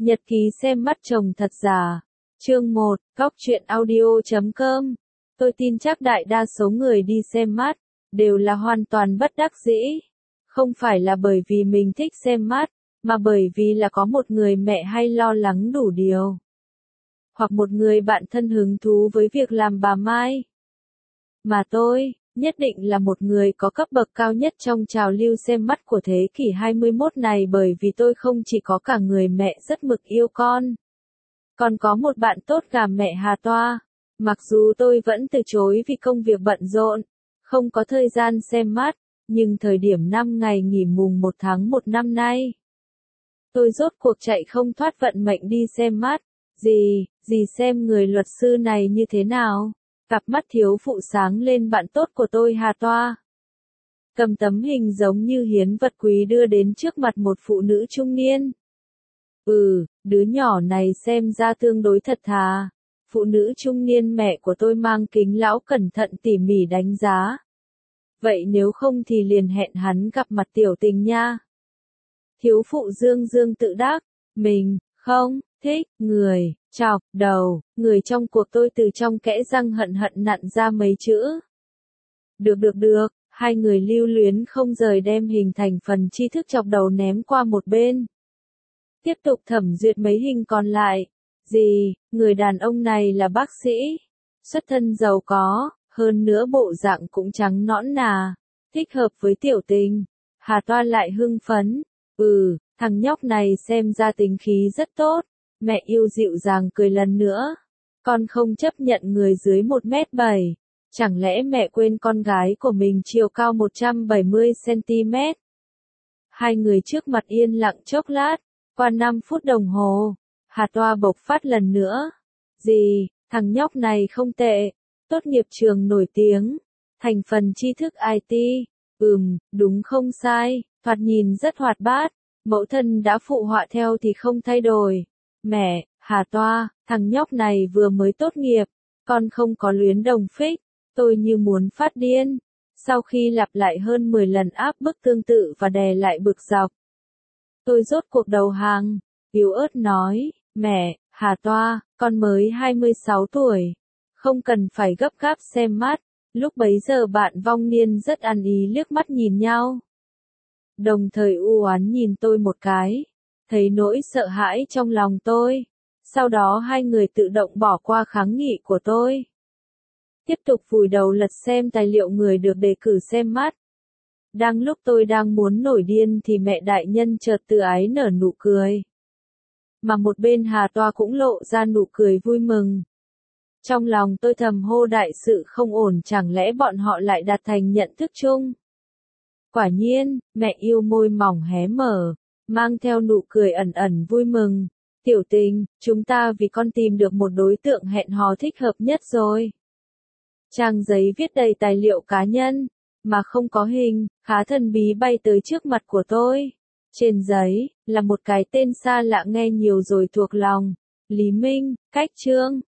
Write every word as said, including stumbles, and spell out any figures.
Nhật ký xem mắt chồng thật giả. Chương một, Góc truyện audio chấm com. Tôi tin chắc đại đa số người đi xem mắt đều là hoàn toàn bất đắc dĩ. Không phải là bởi vì mình thích xem mắt, mà bởi vì là có một người mẹ hay lo lắng đủ điều. Hoặc một người bạn thân hứng thú với việc làm bà Mai. Mà tôi, nhất định là một người có cấp bậc cao nhất trong trào lưu xem mắt của thế kỷ hai mươi mốt này, bởi vì tôi không chỉ có cả người mẹ rất mực yêu con, còn có một bạn tốt gà mẹ Hà Toa. Mặc dù tôi vẫn từ chối vì công việc bận rộn, không có thời gian xem mắt, nhưng thời điểm năm ngày nghỉ mùng một tháng một năm nay, tôi rốt cuộc chạy không thoát vận mệnh đi xem mắt. Gì, gì xem người luật sư này như thế nào? Cặp mắt thiếu phụ sáng lên bạn tốt của tôi Hà Toa. Cầm tấm hình giống như hiến vật quý đưa đến trước mặt một phụ nữ trung niên. Ừ, đứa nhỏ này xem ra tương đối thật thà. Phụ nữ trung niên mẹ của tôi mang kính lão cẩn thận tỉ mỉ đánh giá. Vậy nếu không thì liền hẹn hắn gặp mặt tiểu tình nha. Thiếu phụ dương dương tự đắc, mình, không, thích, người, chọc, đầu, người trong cuộc tôi từ trong kẽ răng hận hận nặn ra mấy chữ. Được được được, hai người lưu luyến không rời đem hình thành phần tri thức chọc đầu ném qua một bên. Tiếp tục thẩm duyệt mấy hình còn lại. Gì, người đàn ông này là bác sĩ, xuất thân giàu có, hơn nữa bộ dạng cũng trắng nõn nà, thích hợp với tiểu tình. Hà Toa lại hưng phấn, ừ, thằng nhóc này xem ra tính khí rất tốt. Mẹ yêu dịu dàng cười lần nữa. Con không chấp nhận người dưới một mét bảy. Chẳng lẽ mẹ quên con gái của mình chiều cao một trăm bảy mươi xăng ti mét? Hai người trước mặt yên lặng chốc lát. Qua năm phút đồng hồ, Hà Toa bộc phát lần nữa. Gì, thằng nhóc này không tệ. Tốt nghiệp trường nổi tiếng. Thành phần tri thức i tê. Ừm, đúng không sai. Thoạt nhìn rất hoạt bát. Mẫu thân đã phụ họa theo thì không thay đổi. Mẹ, Hà Toa, thằng nhóc này vừa mới tốt nghiệp, con không có luyến đồng phích. Tôi như muốn phát điên. Sau khi lặp lại hơn mười lần áp bức tương tự và đè lại bực dọc, tôi rốt cuộc đầu hàng, yếu ớt nói, mẹ, Hà Toa, con mới hai mươi sáu tuổi, không cần phải gấp gáp xem mắt. Lúc bấy giờ bạn vong niên rất ăn ý liếc mắt nhìn nhau, đồng thời u oán nhìn tôi một cái. Thấy nỗi sợ hãi trong lòng tôi. Sau đó hai người tự động bỏ qua kháng nghị của tôi. Tiếp tục vùi đầu lật xem tài liệu người được đề cử xem mắt. Đang lúc tôi đang muốn nổi điên thì mẹ đại nhân chợt từ ái nở nụ cười. Mà một bên Hà Toa cũng lộ ra nụ cười vui mừng. Trong lòng tôi thầm hô đại sự không ổn, chẳng lẽ bọn họ lại đạt thành nhận thức chung. Quả nhiên, mẹ yêu môi mỏng hé mở, mang theo nụ cười ẩn ẩn vui mừng. Tiểu tình, chúng ta vì con tìm được một đối tượng hẹn hò thích hợp nhất rồi. Trang giấy viết đầy tài liệu cá nhân, mà không có hình, khá thần bí bay tới trước mặt của tôi. Trên giấy, là một cái tên xa lạ nghe nhiều rồi thuộc lòng. Lý Minh, Cách Trương.